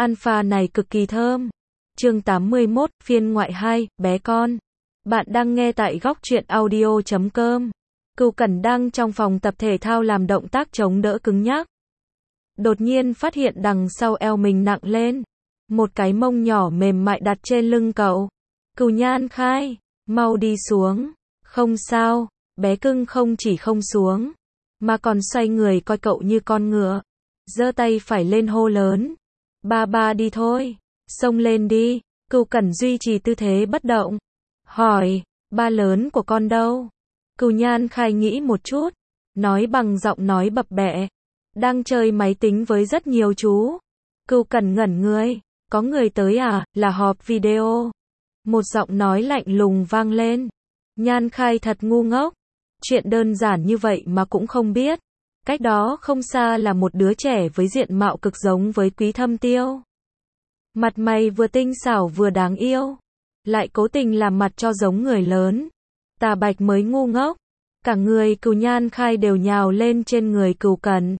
alpha này cực kỳ thơm. Chương 81, phiên ngoại 2, bé con. Bạn đang nghe tại góc truyện audio.com. Cừu Cẩn đang trong phòng tập thể thao làm động tác chống đỡ cứng nhắc. Đột nhiên phát hiện đằng sau eo mình nặng lên. Một cái mông nhỏ mềm mại đặt trên lưng cậu. Cừu Nhan Khai, mau đi xuống. Không sao, bé cưng không chỉ không xuống, mà còn xoay người coi cậu như con ngựa. Giơ tay phải lên hô lớn. Ba đi thôi, xông lên đi. Cừu Cẩn duy trì tư thế bất động. Hỏi, ba lớn của con đâu? Cừu Nhan Khai nghĩ một chút, nói bằng giọng nói bập bẹ. Đang chơi máy tính với rất nhiều chú. Cừu Cẩn ngẩn người, có người tới à, là họp video. Một giọng nói lạnh lùng vang lên. Nhan Khai thật ngu ngốc. Chuyện đơn giản như vậy mà cũng không biết. Cách đó không xa là một đứa trẻ với diện mạo cực giống với Quý Thâm Tiêu. Mặt mày vừa tinh xảo vừa đáng yêu, lại cố tình làm mặt cho giống người lớn. Tà Bạch mới ngu ngốc. Cả người Cừu Nhan Khai đều nhào lên trên người Cừu Cẩn.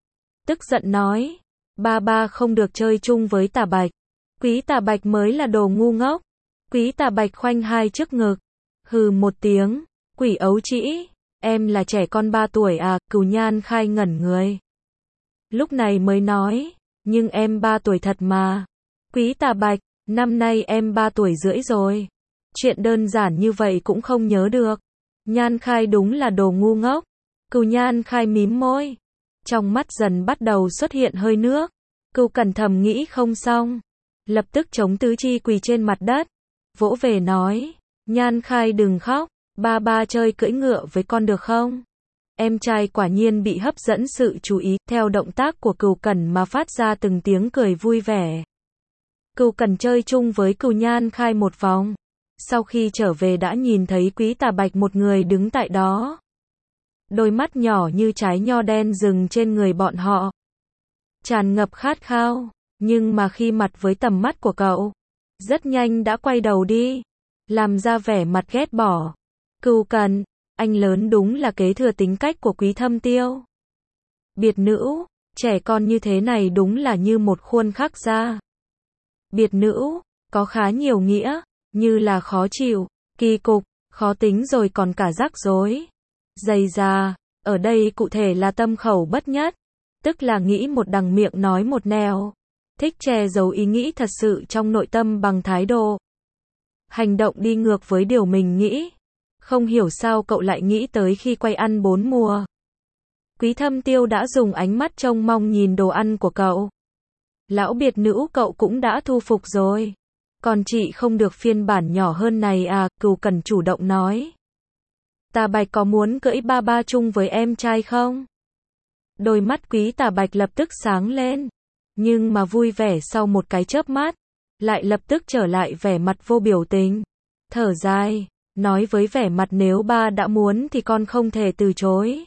Tức giận nói, ba không được chơi chung với Tà Bạch. Quý Tà Bạch mới là đồ ngu ngốc. Quý Tà Bạch khoanh hai trước ngực. Hừ một tiếng, quỷ ấu trĩ, em là trẻ con 3 tuổi à? Cừu Nhan Khai ngẩn người. Lúc này mới nói, nhưng em 3 tuổi thật mà. Quý Tà Bạch, năm nay em 3 tuổi rưỡi rồi. Chuyện đơn giản như vậy cũng không nhớ được. Nhan Khai đúng là đồ ngu ngốc. Cừu Nhan Khai mím môi. Trong mắt dần bắt đầu xuất hiện hơi nước. Cừu Cẩn thầm nghĩ không xong. Lập tức chống tứ chi quỳ trên mặt đất. Vỗ về nói, Nhan Khai đừng khóc. Ba chơi cưỡi ngựa với con được không? Em trai quả nhiên bị hấp dẫn sự chú ý, theo động tác của Cừu Cẩn mà phát ra từng tiếng cười vui vẻ. Cừu Cẩn chơi chung với Cừu Nhan Khai một vòng. Sau khi trở về đã nhìn thấy Quý Tà Bạch một người đứng tại đó. Đôi mắt nhỏ như trái nho đen dừng trên người bọn họ. Tràn ngập khát khao, nhưng mà khi mặt với tầm mắt của cậu, rất nhanh đã quay đầu đi, làm ra vẻ mặt ghét bỏ. Cừu Cẩn, anh lớn đúng là kế thừa tính cách của Quý Thâm Tiêu. Biệt nữ, trẻ con như thế này đúng là như một khuôn khắc ra. Biệt nữ, có khá nhiều nghĩa, như là khó chịu, kỳ cục, khó tính rồi còn cả rắc rối. Dày da, ở đây cụ thể là tâm khẩu bất nhất, tức là nghĩ một đằng miệng nói một nẻo. Thích che giấu ý nghĩ thật sự trong nội tâm bằng thái độ hành động đi ngược với điều mình nghĩ. Không hiểu sao cậu lại nghĩ tới khi quay ăn 4 mùa. Quý Thâm Tiêu đã dùng ánh mắt trông mong nhìn đồ ăn của cậu. Lão biệt nữ cậu cũng đã thu phục rồi. Còn chị không được phiên bản nhỏ hơn này à? Cừu Cẩn chủ động nói. Tà Bạch có muốn cưỡi ba chung với em trai không? Đôi mắt Quý Tà Bạch lập tức sáng lên. Nhưng mà vui vẻ sau một cái chớp mắt, lại lập tức trở lại vẻ mặt vô biểu tình. Thở dài, nói với vẻ mặt nếu ba đã muốn thì con không thể từ chối.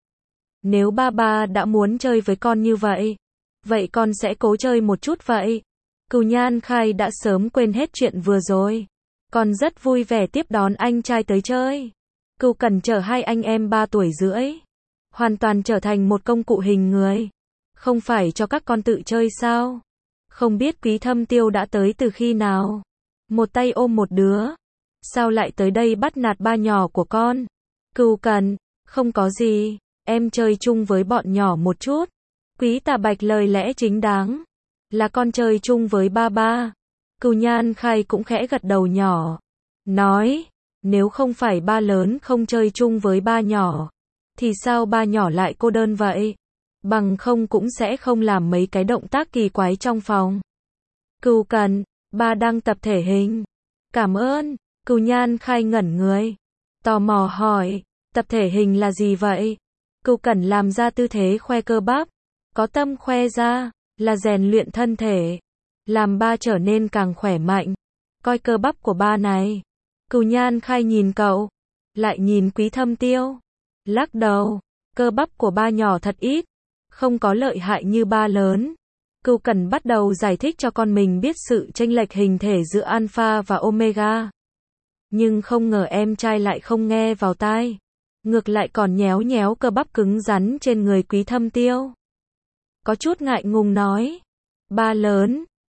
Nếu ba đã muốn chơi với con như vậy, vậy con sẽ cố chơi một chút vậy. Cừu Nhan Khai đã sớm quên hết chuyện vừa rồi. Con rất vui vẻ tiếp đón anh trai tới chơi. Cừu Cẩn chở hai anh em 3 tuổi rưỡi. Hoàn toàn trở thành một công cụ hình người. Không phải cho các con tự chơi sao? Không biết Quý Thâm Tiêu đã tới từ khi nào? Một tay ôm một đứa. Sao lại tới đây bắt nạt ba nhỏ của con? Cừu Cẩn, không có gì. Em chơi chung với bọn nhỏ một chút. Quý Tà Bạch lời lẽ chính đáng. Là con chơi chung với ba. Cừu Nhan Khai cũng khẽ gật đầu nhỏ. Nói, nếu không phải ba lớn không chơi chung với ba nhỏ, thì sao ba nhỏ lại cô đơn vậy? Bằng không cũng sẽ không làm mấy cái động tác kỳ quái trong phòng. Cừu Cẩn, ba đang tập thể hình. Cảm ơn. Cừu Nhan Khai ngẩn người. Tò mò hỏi, tập thể hình là gì vậy? Cừu Cẩn làm ra tư thế khoe cơ bắp. Có tâm khoe ra, là rèn luyện thân thể. Làm ba trở nên càng khỏe mạnh. Coi cơ bắp của ba này. Cừu Nhan Khai nhìn cậu. Lại nhìn Quý Thâm Tiêu. Lắc đầu, cơ bắp của ba nhỏ thật ít. Không có lợi hại như ba lớn. Cừu Cẩn bắt đầu giải thích cho con mình biết sự chênh lệch hình thể giữa alpha và omega. Nhưng không ngờ em trai lại không nghe vào tai. Ngược lại còn nhéo nhéo cơ bắp cứng rắn trên người Quý Thâm Tiêu. Có chút ngại ngùng nói. Ba lớn,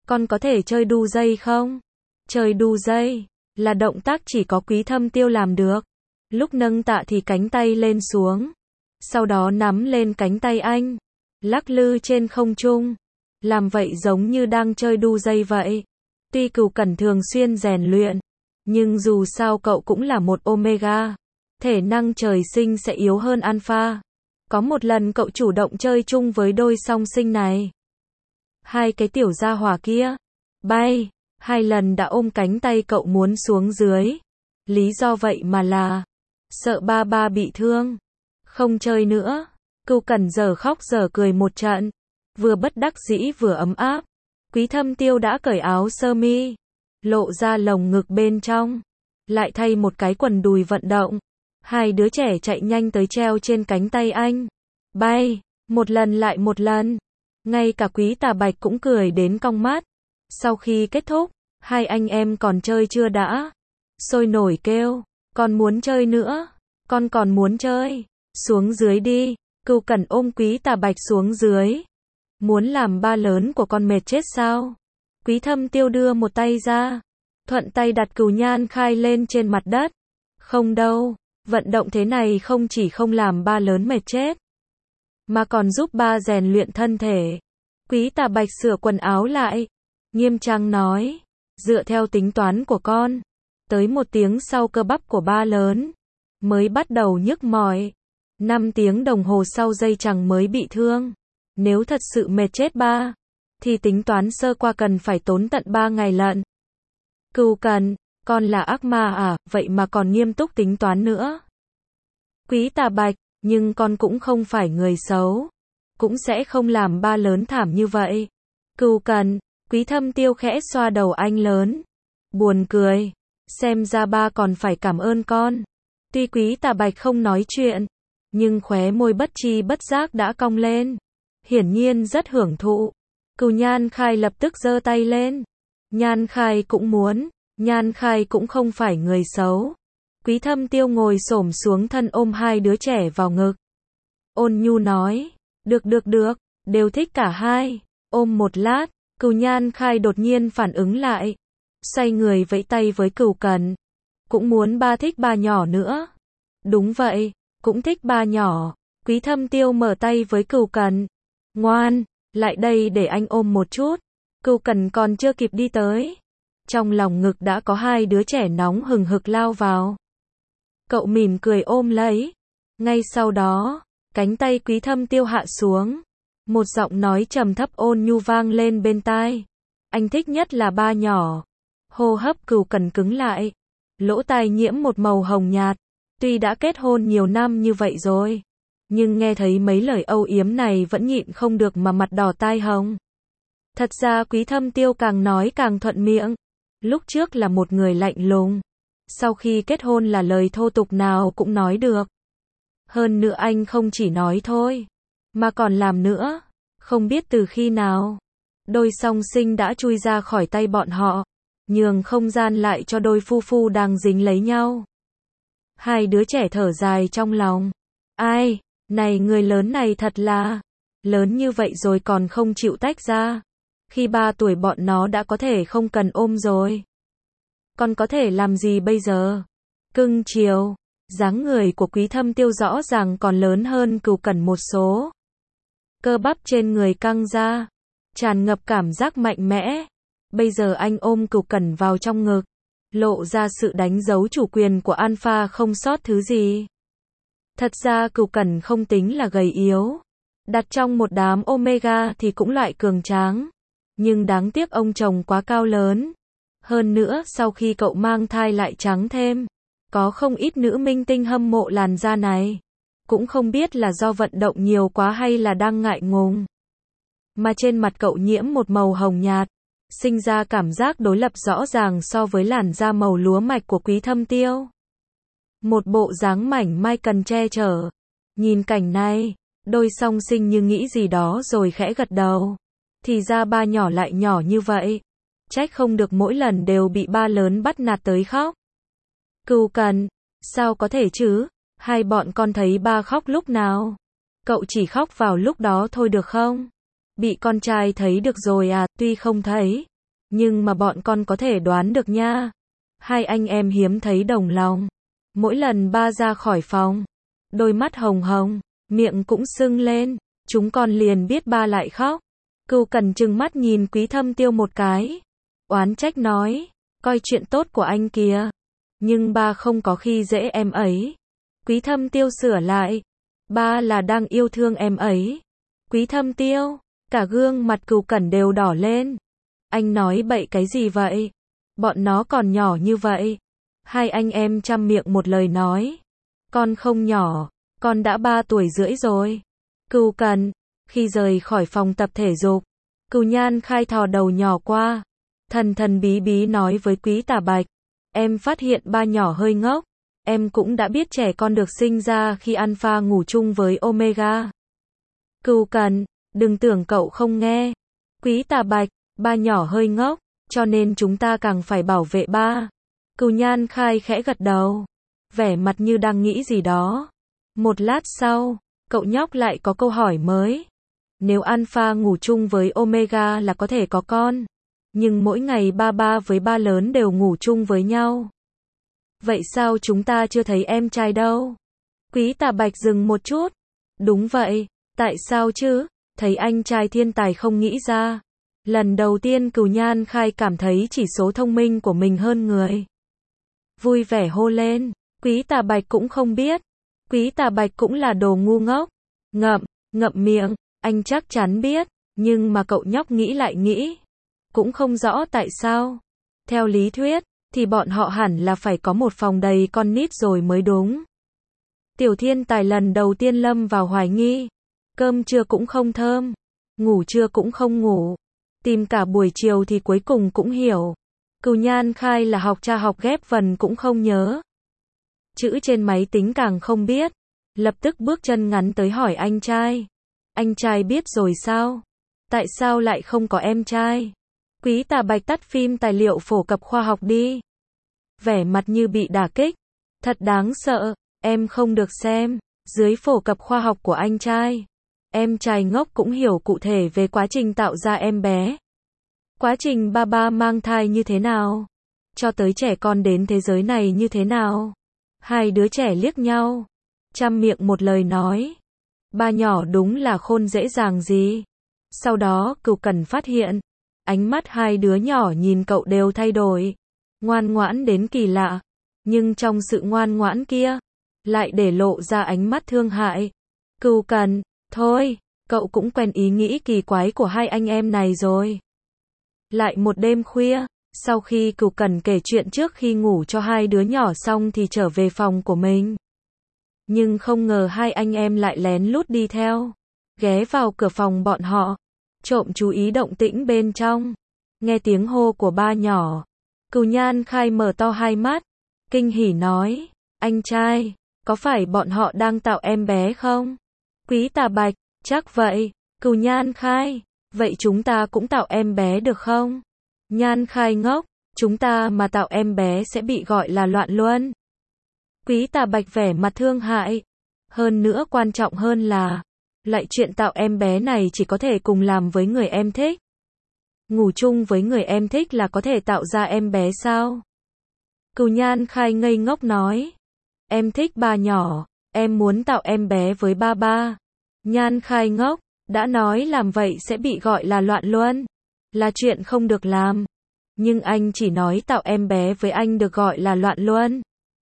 con có thể chơi đu dây không? Chơi đu dây là động tác chỉ có Quý Thâm Tiêu làm được. Lúc nâng tạ thì cánh tay lên xuống, sau đó nắm lên cánh tay anh, lắc lư trên không trung, làm vậy giống như đang chơi đu dây vậy. Tuy Cửu Cẩn thường xuyên rèn luyện, nhưng dù sao cậu cũng là một Omega, thể năng trời sinh sẽ yếu hơn Alpha. Có một lần cậu chủ động chơi chung với đôi song sinh này. Hai cái tiểu gia hỏa kia bay, 2 lần đã ôm cánh tay cậu muốn xuống dưới. Lý do vậy mà là sợ ba ba bị thương, không chơi nữa. Cửu Cẩn giờ khóc giờ cười một trận, vừa bất đắc dĩ vừa ấm áp. Quý Thâm Tiêu đã cởi áo sơ mi, lộ ra lồng ngực bên trong, lại thay một cái quần đùi vận động. Hai đứa trẻ chạy nhanh tới treo trên cánh tay anh, bay, một lần lại một lần. Ngay cả Quý Tà Bạch cũng cười đến cong mắt. Sau khi kết thúc, hai anh em còn chơi chưa đã? Sôi nổi kêu, con muốn chơi nữa, con còn muốn chơi, xuống dưới đi. Cửu Cẩn ôm Quý Tà Bạch xuống dưới. Muốn làm ba lớn của con mệt chết sao? Quý Thâm Tiêu đưa một tay ra, thuận tay đặt Cửu Nhan Khai lên trên mặt đất. Không đâu, vận động thế này không chỉ không làm ba lớn mệt chết, mà còn giúp ba rèn luyện thân thể. Quý Tà Bạch sửa quần áo lại, nghiêm trang nói, dựa theo tính toán của con, tới 1 tiếng sau cơ bắp của ba lớn mới bắt đầu nhức mỏi, 5 tiếng đồng hồ sau dây chằng mới bị thương. Nếu thật sự mệt chết ba, thì tính toán sơ qua cần phải tốn tận 3 ngày lận. Cửu Cẩn, con là ác ma à, vậy mà còn nghiêm túc tính toán nữa. Quý Tà Bạch, nhưng con cũng không phải người xấu, cũng sẽ không làm ba lớn thảm như vậy. Cửu Cẩn, Quý Thâm Tiêu khẽ xoa đầu anh lớn, buồn cười, xem ra ba còn phải cảm ơn con. Tuy Quý Tà Bạch không nói chuyện, nhưng khóe môi bất tri bất giác đã cong lên, hiển nhiên rất hưởng thụ. Cửu Nhan Khai lập tức giơ tay lên. Nhan Khai cũng muốn, Nhan Khai cũng không phải người xấu. Quý Thâm Tiêu ngồi xổm xuống thân ôm hai đứa trẻ vào ngực. Ôn nhu nói, được, đều thích cả hai. Ôm một lát, Cửu Nhan Khai đột nhiên phản ứng lại, xoay người vẫy tay với Cửu Cẩn. Cũng muốn ba thích ba nhỏ nữa. Đúng vậy, cũng thích ba nhỏ. Quý Thâm Tiêu mở tay với Cửu Cẩn. Ngoan, lại đây để anh ôm một chút. Cửu Cẩn còn chưa kịp đi tới, trong lòng ngực đã có hai đứa trẻ nóng hừng hực lao vào. Cậu mỉm cười ôm lấy. Ngay sau đó, cánh tay Quý Thâm Tiêu hạ xuống. Một giọng nói trầm thấp ôn nhu vang lên bên tai. Anh thích nhất là ba nhỏ. Hô hấp Cửu Cẩn cứng lại, lỗ tai nhiễm một màu hồng nhạt. Tuy đã kết hôn nhiều năm như vậy rồi, nhưng nghe thấy mấy lời âu yếm này vẫn nhịn không được mà mặt đỏ tai hồng. Thật ra Quý Thâm Tiêu càng nói càng thuận miệng. Lúc trước là một người lạnh lùng, sau khi kết hôn là lời thô tục nào cũng nói được. Hơn nữa anh không chỉ nói thôi, mà còn làm nữa. Không biết từ khi nào, đôi song sinh đã chui ra khỏi tay bọn họ, nhường không gian lại cho đôi phu phu đang dính lấy nhau. Hai đứa trẻ thở dài trong lòng. Ai, này người lớn này thật là lớn như vậy rồi còn không chịu tách ra. Khi 3 tuổi bọn nó đã có thể không cần ôm rồi. Còn có thể làm gì bây giờ? Cưng chiều, dáng người của Quý Thâm Tiêu rõ ràng còn lớn hơn Cửu Cẩn một số. Cơ bắp trên người căng ra, tràn ngập cảm giác mạnh mẽ. Bây giờ anh ôm Cửu Cẩn vào trong ngực, lộ ra sự đánh dấu chủ quyền của Alpha không sót thứ gì. Thật ra Cửu Cẩn không tính là gầy yếu, đặt trong một đám Omega thì cũng loại cường tráng. Nhưng đáng tiếc ông chồng quá cao lớn. Hơn nữa sau khi cậu mang thai lại trắng thêm. Có không ít nữ minh tinh hâm mộ làn da này. Cũng không biết là do vận động nhiều quá hay là đang ngại ngùng. Mà trên mặt cậu nhiễm một màu hồng nhạt, sinh ra cảm giác đối lập rõ ràng so với làn da màu lúa mạch của Quý Thâm Tiêu. Một bộ dáng mảnh mai cần che chở. Nhìn cảnh này, đôi song sinh như nghĩ gì đó rồi khẽ gật đầu. Thì ra ba nhỏ lại nhỏ như vậy. Trách không được mỗi lần đều bị ba lớn bắt nạt tới khóc. Cửu Cẩn, sao có thể chứ? Hai bọn con thấy ba khóc lúc nào? Cậu chỉ khóc vào lúc đó thôi được không? Bị con trai thấy được rồi à, tuy không thấy, Nhưng mà bọn con có thể đoán được nha. Hai anh em hiếm thấy đồng lòng. Mỗi lần ba ra khỏi phòng, đôi mắt hồng hồng, miệng cũng sưng lên, chúng con liền biết ba lại khóc. Cưu Cần trừng mắt nhìn Quý Thâm Tiêu một cái, oán trách nói, coi chuyện tốt của anh kìa, nhưng ba không có khi dễ em ấy. Quý Thâm Tiêu sửa lại, ba là đang yêu thương em ấy. Quý Thâm Tiêu, cả gương mặt Cưu Cần đều đỏ lên. Anh nói bậy cái gì vậy? Bọn nó còn nhỏ như vậy. Hai anh em chăm miệng một lời nói. Con không nhỏ, con đã 3 tuổi rưỡi rồi. Cưu Cần, khi rời khỏi phòng tập thể dục, Cưu Nhan Khai thò đầu nhỏ qua, thần thần bí bí nói với Quý Tà Bạch, em phát hiện ba nhỏ hơi ngốc, em cũng đã biết trẻ con được sinh ra khi alpha ngủ chung với omega. Cưu Cần, đừng tưởng cậu không nghe. Quý Tà Bạch, ba nhỏ hơi ngốc, cho nên chúng ta càng phải bảo vệ ba. Cưu Nhan Khai khẽ gật đầu, vẻ mặt như đang nghĩ gì đó. Một lát sau, cậu nhóc lại có câu hỏi mới. Nếu alpha ngủ chung với omega là có thể có con, nhưng mỗi ngày ba với ba lớn đều ngủ chung với nhau. Vậy sao chúng ta chưa thấy em trai đâu? Quý Tà Bạch dừng một chút. Đúng vậy, tại sao chứ? Thấy anh trai thiên tài không nghĩ ra. Lần đầu tiên Cưu Nhan Khai cảm thấy chỉ số thông minh của mình hơn người. Vui vẻ hô lên, Quý Tà Bạch cũng không biết. Quý Tà Bạch cũng là đồ ngu ngốc. Ngậm miệng, anh chắc chắn biết, nhưng mà cậu nhóc nghĩ lại nghĩ. Cũng không rõ tại sao. Theo lý thuyết, thì bọn họ hẳn là phải có một phòng đầy con nít rồi mới đúng. Tiểu thiên tài lần đầu tiên lâm vào hoài nghi. Cơm trưa cũng không thơm, ngủ trưa cũng không ngủ. Tìm cả buổi chiều thì cuối cùng cũng hiểu. Cưu Nhan Khai là học cha học ghép vần cũng không nhớ. Chữ trên máy tính càng không biết. Lập tức bước chân ngắn tới hỏi anh trai. Anh trai biết rồi sao? Tại sao lại không có em trai? Quý Tà Bạch tắt phim tài liệu phổ cập khoa học đi. Vẻ mặt như bị đả kích. Thật đáng sợ, em không được xem. Dưới phổ cập khoa học của anh trai, em trai ngốc cũng hiểu cụ thể về quá trình tạo ra em bé. Quá trình ba mang thai như thế nào? Cho tới trẻ con đến thế giới này như thế nào? Hai đứa trẻ liếc nhau, chăm miệng một lời nói. Ba nhỏ đúng là khôn dễ dàng gì. Sau đó Cưu Cần phát hiện, ánh mắt hai đứa nhỏ nhìn cậu đều thay đổi. Ngoan ngoãn đến kỳ lạ. Nhưng trong sự ngoan ngoãn kia, lại để lộ ra ánh mắt thương hại. Cưu Cần, thôi, cậu cũng quen ý nghĩ kỳ quái của hai anh em này rồi. Lại một đêm khuya, sau khi Cưu Cần kể chuyện trước khi ngủ cho hai đứa nhỏ xong thì trở về phòng của mình. Nhưng không ngờ hai anh em lại lén lút đi theo, ghé vào cửa phòng bọn họ, trộm chú ý động tĩnh bên trong. Nghe tiếng hô của ba nhỏ, Cưu Nhan Khai mở to hai mắt, kinh hỉ nói, anh trai, có phải bọn họ đang tạo em bé không? Quý Tà Bạch, chắc vậy. Cưu Nhan Khai, vậy chúng ta cũng tạo em bé được không? Nhan Khai ngốc, chúng ta mà tạo em bé sẽ bị gọi là loạn luân. Quý Tà Bạch vẻ mặt thương hại. Hơn nữa quan trọng hơn là, lại chuyện tạo em bé này chỉ có thể cùng làm với người em thích. Ngủ chung với người em thích là có thể tạo ra em bé sao? Cưu Nhan Khai ngây ngốc nói, em thích ba nhỏ, em muốn tạo em bé với ba. Nhan Khai ngốc, đã nói làm vậy sẽ bị gọi là loạn luân, là chuyện không được làm. Nhưng anh chỉ nói tạo em bé với anh được gọi là loạn luân.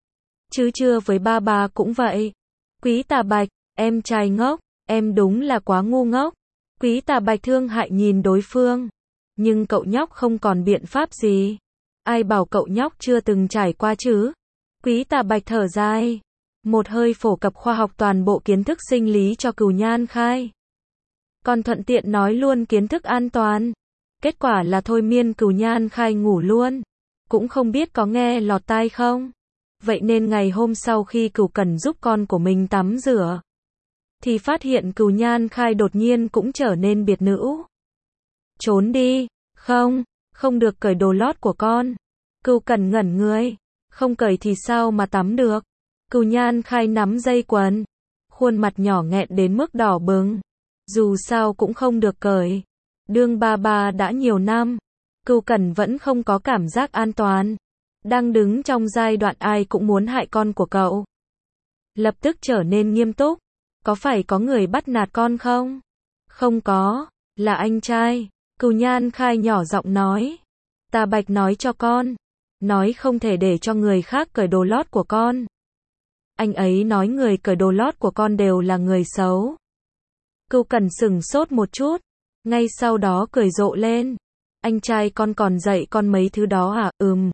Chứ chưa với ba cũng vậy. Quý Tà Bạch, em trai ngốc, em đúng là quá ngu ngốc. Quý Tà Bạch thương hại nhìn đối phương. Nhưng cậu nhóc không còn biện pháp gì. Ai bảo cậu nhóc chưa từng trải qua chứ? Quý Tà Bạch thở dài, một hơi phổ cập khoa học toàn bộ kiến thức sinh lý cho Cưu Nhan Khai. Còn thuận tiện nói luôn kiến thức an toàn. Kết quả là thôi miên Cưu Nhan Khai ngủ luôn. Cũng không biết có nghe lọt tai không? Vậy nên ngày hôm sau khi Cưu Cần giúp con của mình tắm rửa, thì phát hiện Cưu Nhan Khai đột nhiên cũng trở nên biệt nữ. Trốn đi, không được cởi đồ lót của con. Cưu Cần ngẩn người, không cởi thì sao mà tắm được. Cưu Nhan Khai nắm dây quần, khuôn mặt nhỏ nghẹn đến mức đỏ bừng. Dù sao cũng không được cởi. Đương ba đã nhiều năm, Cửu Cẩn vẫn không có cảm giác an toàn. Đang đứng trong giai đoạn ai cũng muốn hại con của cậu. Lập tức trở nên nghiêm túc. Có phải có người bắt nạt con không? Không có, là anh trai. Cửu Nhan Khai nhỏ giọng nói. Tà Bạch nói cho con. Nói không thể để cho người khác cởi đồ lót của con. Anh ấy nói người cởi đồ lót của con đều là người xấu. Cửu Cẩn sửng sốt một chút. Ngay sau đó cười rộ lên. Anh trai con còn dạy con mấy thứ đó à?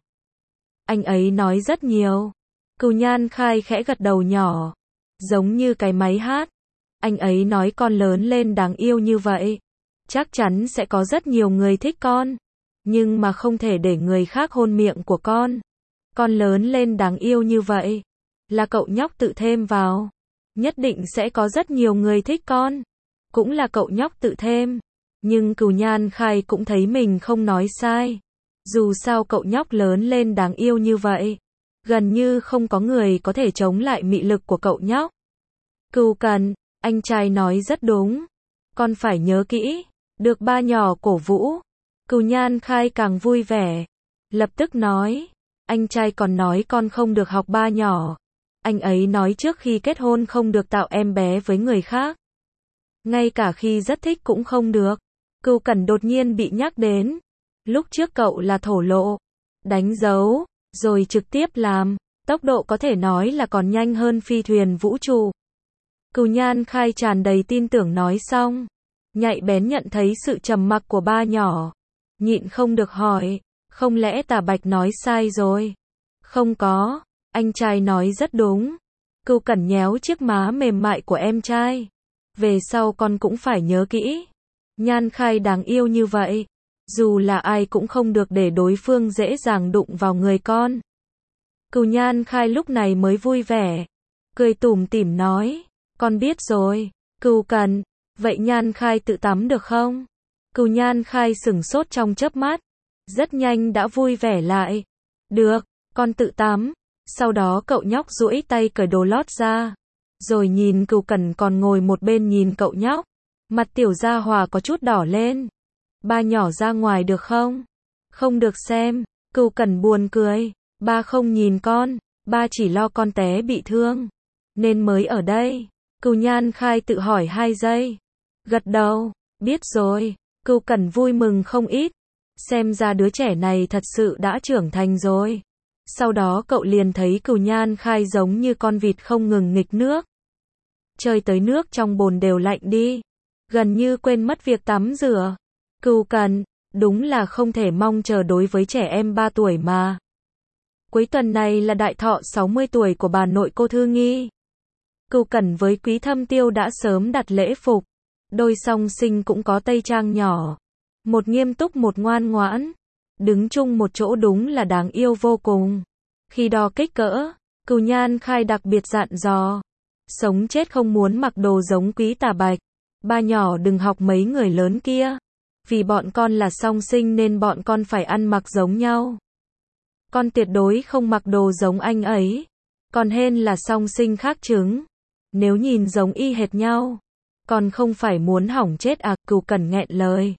Anh ấy nói rất nhiều. Cửu Nhan Khai khẽ gật đầu nhỏ. Giống như cái máy hát. Anh ấy nói con lớn lên đáng yêu như vậy. Chắc chắn sẽ có rất nhiều người thích con. Nhưng mà không thể để người khác hôn miệng của con. Con lớn lên đáng yêu như vậy. Là cậu nhóc tự thêm vào. Nhất định sẽ có rất nhiều người thích con. Cũng là cậu nhóc tự thêm. Nhưng Cửu Nhan Khai cũng thấy mình không nói sai. Dù sao cậu nhóc lớn lên đáng yêu như vậy. Gần như không có người có thể chống lại mị lực của cậu nhóc. Cửu Cẩn, anh trai nói rất đúng. Con phải nhớ kỹ. Được ba nhỏ cổ vũ. Cửu Nhan Khai càng vui vẻ. Lập tức nói. Anh trai còn nói con không được học ba nhỏ. Anh ấy nói trước khi kết hôn không được tạo em bé với người khác. Ngay cả khi rất thích cũng không được. Cửu Cẩn đột nhiên bị nhắc đến. Lúc trước cậu là thổ lộ. Đánh dấu. Rồi trực tiếp làm. Tốc độ có thể nói là còn nhanh hơn phi thuyền vũ trụ. Cửu Nhan Khai tràn đầy tin tưởng nói xong. Nhạy bén nhận thấy sự trầm mặc của ba nhỏ. Nhịn không được hỏi. Không lẽ Tà Bạch nói sai rồi? Không có. Anh trai nói rất đúng. Cửu Cẩn nhéo chiếc má mềm mại của em trai. Về sau con cũng phải nhớ kỹ. Nhan Khai đáng yêu như vậy. Dù là ai cũng không được để đối phương dễ dàng đụng vào người con. Cửu Nhan Khai lúc này mới vui vẻ. Cười tủm tỉm nói. Con biết rồi. Cửu Cẩn. Vậy Nhan Khai tự tắm được không? Cửu Nhan Khai sửng sốt trong chớp mắt. Rất nhanh đã vui vẻ lại. Được, con tự tắm. Sau đó cậu nhóc duỗi tay cởi đồ lót ra. Rồi nhìn Cửu Cẩn còn ngồi một bên nhìn cậu nhóc. Mặt tiểu gia hòa có chút đỏ lên. Ba nhỏ ra ngoài được không? Không được xem. Cửu Cẩn buồn cười. Ba không nhìn con. Ba chỉ lo con té bị thương. Nên mới ở đây. Cửu Nhan Khai tự hỏi 2 giây. Gật đầu. Biết rồi. Cửu Cẩn vui mừng không ít. Xem ra đứa trẻ này thật sự đã trưởng thành rồi. Sau đó cậu liền thấy Cửu Nhan Khai giống như con vịt không ngừng nghịch nước. Chơi tới nước trong bồn đều lạnh đi. Gần như quên mất việc tắm rửa. Cửu Cẩn, đúng là không thể mong chờ đối với trẻ em 3 tuổi mà. Cuối tuần này là đại thọ 60 tuổi của bà nội cô Thư Nghi. Cửu Cẩn với Quý Thâm Tiêu đã sớm đặt lễ phục. Đôi song sinh cũng có tây trang nhỏ. Một nghiêm túc một ngoan ngoãn. Đứng chung một chỗ đúng là đáng yêu vô cùng. Khi đo kích cỡ, Cửu Nhan Khai đặc biệt dặn dò. Sống chết không muốn mặc đồ giống Quý Tà Bạch. Ba nhỏ đừng học mấy người lớn kia. Vì bọn con là song sinh nên bọn con phải ăn mặc giống nhau. Con tuyệt đối không mặc đồ giống anh ấy. Còn hên là song sinh khác trứng. Nếu nhìn giống y hệt nhau. Con không phải muốn hỏng chết à? Cửu Cẩn nghẹn lời.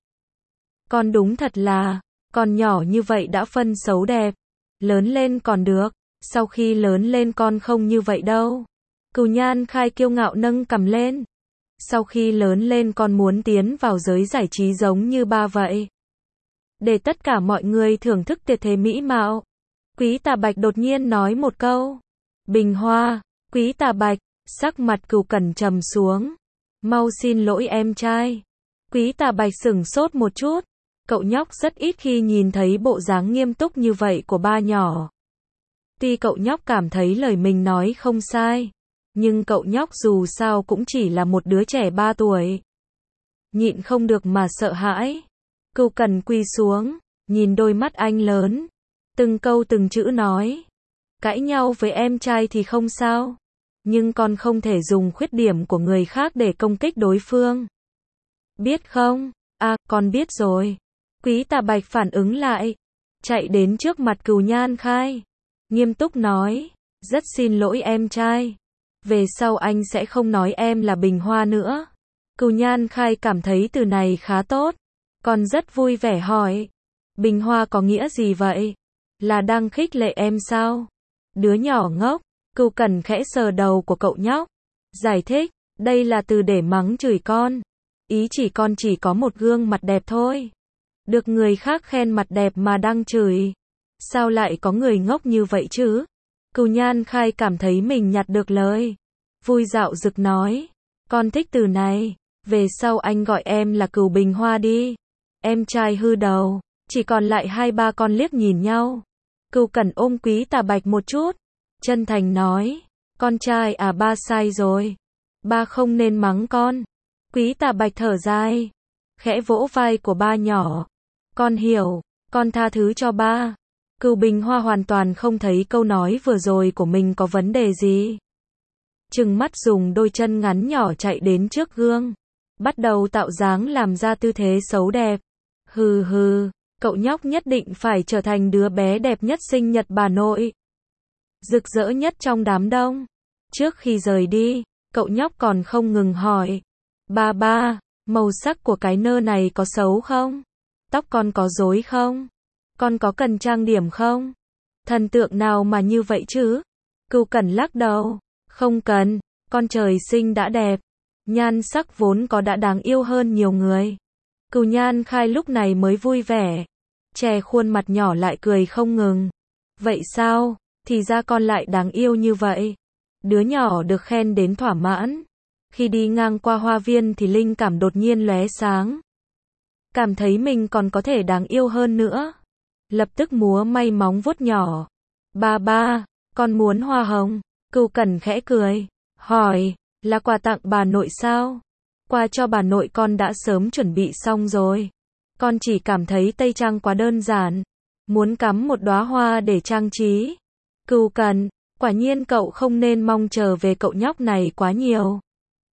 Con đúng thật là, con nhỏ như vậy đã phân xấu đẹp. Lớn lên còn được, sau khi lớn lên con không như vậy đâu. Cửu Nhan Khai kiêu ngạo nâng cằm lên. Sau khi lớn lên con muốn tiến vào giới giải trí giống như ba vậy. Để tất cả mọi người thưởng thức tuyệt thế mỹ mạo. Quý Tà Bạch đột nhiên nói một câu. Bình Hoa, Quý Tà Bạch, sắc mặt Cửu Cẩn trầm xuống. Mau xin lỗi em trai. Quý Tà Bạch sửng sốt một chút. Cậu nhóc rất ít khi nhìn thấy bộ dáng nghiêm túc như vậy của ba nhỏ. Tuy cậu nhóc cảm thấy lời mình nói không sai. Nhưng cậu nhóc dù sao cũng chỉ là một đứa trẻ 3 tuổi. Nhịn không được mà sợ hãi. Cửu Cẩn quỳ xuống, nhìn đôi mắt anh lớn. Từng câu từng chữ nói. Cãi nhau với em trai thì không sao. Nhưng con không thể dùng khuyết điểm của người khác để công kích đối phương. Biết không? À, con biết rồi. Quý Tà Bạch phản ứng lại. Chạy đến trước mặt Cửu Nhan Khai. Nghiêm túc nói. Rất xin lỗi em trai. Về sau anh sẽ không nói em là Bình Hoa nữa. Cửu Nhan Khai cảm thấy từ này khá tốt. Con rất vui vẻ hỏi. Bình hoa có nghĩa gì vậy? Là đang khích lệ em sao? Đứa nhỏ ngốc. Cưu Cẩn khẽ sờ đầu của cậu nhóc. Giải thích, đây là từ để mắng chửi con. Ý chỉ con chỉ có một gương mặt đẹp thôi. Được người khác khen mặt đẹp mà đang chửi. Sao lại có người ngốc như vậy chứ? Cưu Nhan Khai cảm thấy mình nhặt được lời. Vui dạo dực nói. Con thích từ này. Về sau anh gọi em là Cửu Bình Hoa đi. Em trai hư đầu. Chỉ còn lại hai ba con liếc nhìn nhau. Cưu Cẩn ôm Quý Tà Bạch một chút. Chân thành nói. Con trai à, ba sai rồi. Ba không nên mắng con. Quý Tà Bạch thở dài. Khẽ vỗ vai của ba nhỏ. Con hiểu. Con tha thứ cho ba. Cửu Bình Hoa hoàn toàn không thấy câu nói vừa rồi của mình có vấn đề gì. Trừng mắt dùng đôi chân ngắn nhỏ chạy đến trước gương. Bắt đầu tạo dáng làm ra tư thế xấu đẹp. Hừ hừ, cậu nhóc nhất định phải trở thành đứa bé đẹp nhất sinh nhật bà nội. Rực rỡ nhất trong đám đông. Trước khi rời đi, cậu nhóc còn không ngừng hỏi. Ba, màu sắc của cái nơ này có xấu không? Tóc con có rối không? Con có cần trang điểm không? Thần tượng nào mà như vậy chứ? Cưu Cẩn lắc đầu. Không cần, con trời sinh đã đẹp. Nhan sắc vốn có đã đáng yêu hơn nhiều người. Cửu Nhan Khai lúc này mới vui vẻ. Chè khuôn mặt nhỏ lại cười không ngừng. Vậy sao? Thì ra con lại đáng yêu như vậy. Đứa nhỏ được khen đến thỏa mãn. Khi đi ngang qua hoa viên thì linh cảm đột nhiên lóe sáng. Cảm thấy mình còn có thể đáng yêu hơn nữa. Lập tức múa may móng vuốt nhỏ. Ba, con muốn hoa hồng. Cưu Cẩn khẽ cười. Hỏi, là quà tặng bà nội sao? Quà cho bà nội con đã sớm chuẩn bị xong rồi. Con chỉ cảm thấy tây trang quá đơn giản. Muốn cắm một đóa hoa để trang trí. Cưu Cẩn, quả nhiên cậu không nên mong chờ về cậu nhóc này quá nhiều.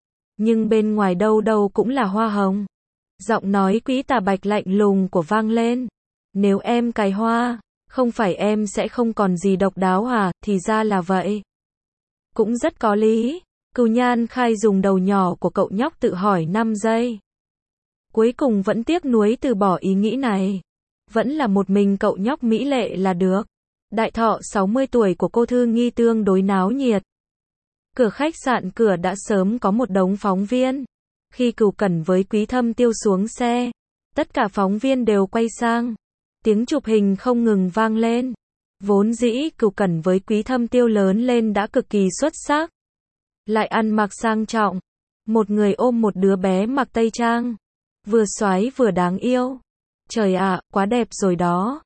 Nhưng bên ngoài đâu đâu cũng là hoa hồng. Giọng nói Quý Tà Bạch lạnh lùng của vang lên. Nếu em cài hoa, không phải em sẽ không còn gì độc đáo à? Thì ra là vậy. Cũng rất có lý. Cửu Nhan Khai dùng đầu nhỏ của cậu nhóc tự hỏi 5 giây. Cuối cùng vẫn tiếc nuối từ bỏ ý nghĩ này. Vẫn là một mình cậu nhóc mỹ lệ là được. Đại thọ 60 tuổi của cô Thư Nghi tương đối náo nhiệt. Cửa khách sạn cửa đã sớm có một đống phóng viên. Khi Cửu Cẩn với Quý Thâm Tiêu xuống xe, tất cả phóng viên đều quay sang. Tiếng chụp hình không ngừng vang lên. Vốn dĩ Cửu Cẩn với Quý Thâm Tiêu lớn lên đã cực kỳ xuất sắc. Lại ăn mặc sang trọng. Một người ôm một đứa bé mặc tây trang. Vừa xoái vừa đáng yêu. Trời ạ, quá đẹp rồi đó.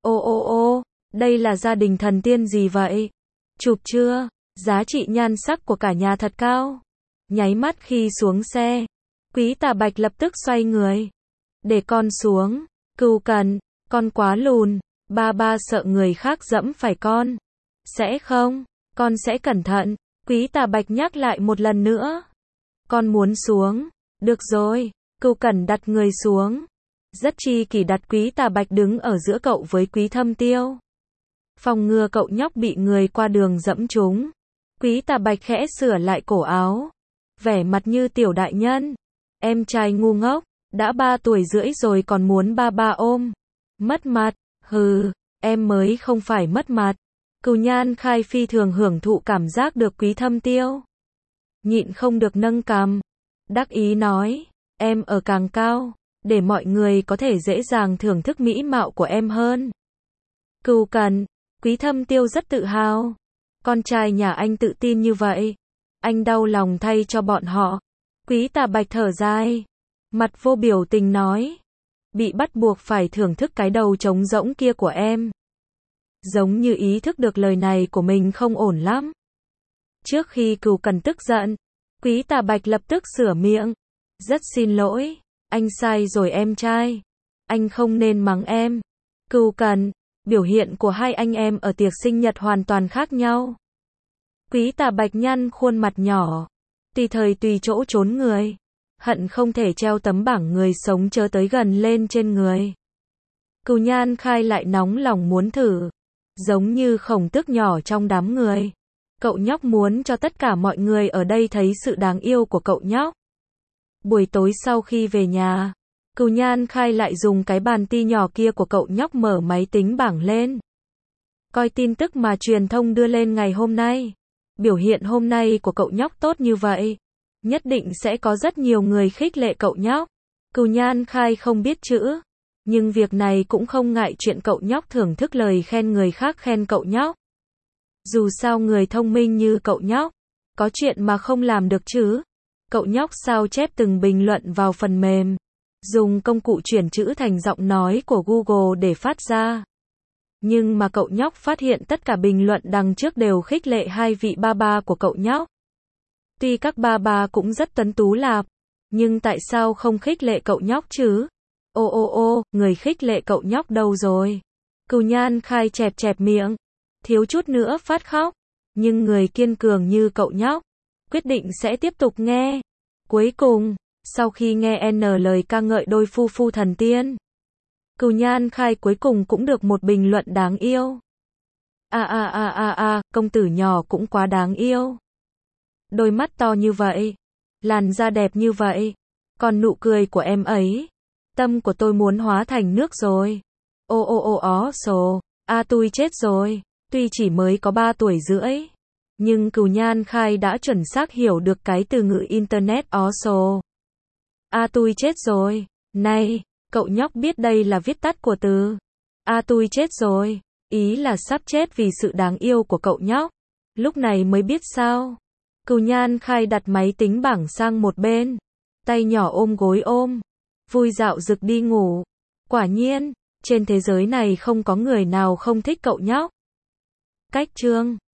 Ô, đây là gia đình thần tiên gì vậy? Chụp chưa? Giá trị nhan sắc của cả nhà thật cao. Nháy mắt khi xuống xe, Quý Tà Bạch lập tức xoay người. Để con xuống. Cưu Cẩn, con quá lùn. Ba sợ người khác dẫm phải con. Sẽ không, con sẽ cẩn thận. Quý Tà Bạch nhắc lại một lần nữa. Con muốn xuống. Được rồi. Cưu Cẩn đặt người xuống. Rất chi kỷ đặt Quý Tà Bạch đứng ở giữa cậu với Quý Thâm Tiêu. Phòng ngừa cậu nhóc bị người qua đường dẫm trúng. Quý Tà Bạch khẽ sửa lại cổ áo. Vẻ mặt như tiểu đại nhân. Em trai ngu ngốc. Đã 3 tuổi rưỡi rồi còn muốn ba ôm. Mất mặt. Hừ, em mới không phải mất mặt. Cửu Nhan Khai phi thường hưởng thụ cảm giác được Quý Thâm Tiêu. Nhịn không được nâng cằm. Đắc ý nói, em ở càng cao, để mọi người có thể dễ dàng thưởng thức mỹ mạo của em hơn. Cưu Cẩn, Quý Thâm Tiêu rất tự hào. Con trai nhà anh tự tin như vậy. Anh đau lòng thay cho bọn họ. Quý Tà Bạch thở dài. Mặt vô biểu tình nói. Bị bắt buộc phải thưởng thức cái đầu trống rỗng kia của em. Giống như ý thức được lời này của mình không ổn lắm. Trước khi Cửu Cẩn tức giận, Quý Tà Bạch lập tức sửa miệng. Rất xin lỗi, anh sai rồi em trai. Anh không nên mắng em. Cưu Cẩn, biểu hiện của hai anh em ở tiệc sinh nhật hoàn toàn khác nhau. Quý Tà Bạch nhăn khuôn mặt nhỏ, tùy thời tùy chỗ trốn người. Hận không thể treo tấm bảng người sống chớ tới gần lên trên người. Cửu Nhan Khai lại nóng lòng muốn thử. Giống như Khổng Tước nhỏ trong đám người. Cậu nhóc muốn cho tất cả mọi người ở đây thấy sự đáng yêu của cậu nhóc. Buổi tối sau khi về nhà, Cửu Nhan Khai lại dùng cái bàn ti nhỏ kia của cậu nhóc mở máy tính bảng lên. Coi tin tức mà truyền thông đưa lên ngày hôm nay. Biểu hiện hôm nay của cậu nhóc tốt như vậy. Nhất định sẽ có rất nhiều người khích lệ cậu nhóc. Cửu Nhan Khai không biết chữ. Nhưng việc này cũng không ngại chuyện cậu nhóc thưởng thức lời khen người khác khen cậu nhóc. Dù sao người thông minh như cậu nhóc. Có chuyện mà không làm được chứ. Cậu nhóc sao chép từng bình luận vào phần mềm. Dùng công cụ chuyển chữ thành giọng nói của Google để phát ra. Nhưng mà cậu nhóc phát hiện tất cả bình luận đằng trước đều khích lệ hai vị ba ba của cậu nhóc. Tuy các ba ba cũng rất tuấn tú lạp. Nhưng tại sao không khích lệ cậu nhóc chứ? Ô, người khích lệ cậu nhóc đâu rồi? Cửu Nhan Khai chẹp chẹp miệng. Thiếu chút nữa phát khóc. Nhưng người kiên cường như cậu nhóc. Quyết định sẽ tiếp tục nghe. Cuối cùng, sau khi nghe N lời ca ngợi đôi phu phu thần tiên. Cửu Nhan Khai cuối cùng cũng được một bình luận đáng yêu. Công tử nhỏ cũng quá đáng yêu. Đôi mắt to như vậy. Làn da đẹp như vậy. Còn nụ cười của em ấy. Tâm của tôi muốn hóa thành nước rồi. Tôi chết rồi. Tuy chỉ mới có 3 tuổi rưỡi. Nhưng Cửu Nhan Khai đã chuẩn xác hiểu được cái từ ngữ Internet tôi chết rồi. Này, cậu nhóc biết đây là viết tắt của từ tôi chết rồi. Ý là sắp chết vì sự đáng yêu của cậu nhóc. Lúc này mới biết sao. Cửu Nhan Khai đặt máy tính bảng sang một bên. Tay nhỏ ôm gối ôm. Vui dạo rực đi ngủ. Quả nhiên, trên thế giới này không có người nào không thích cậu nhóc. Cách chương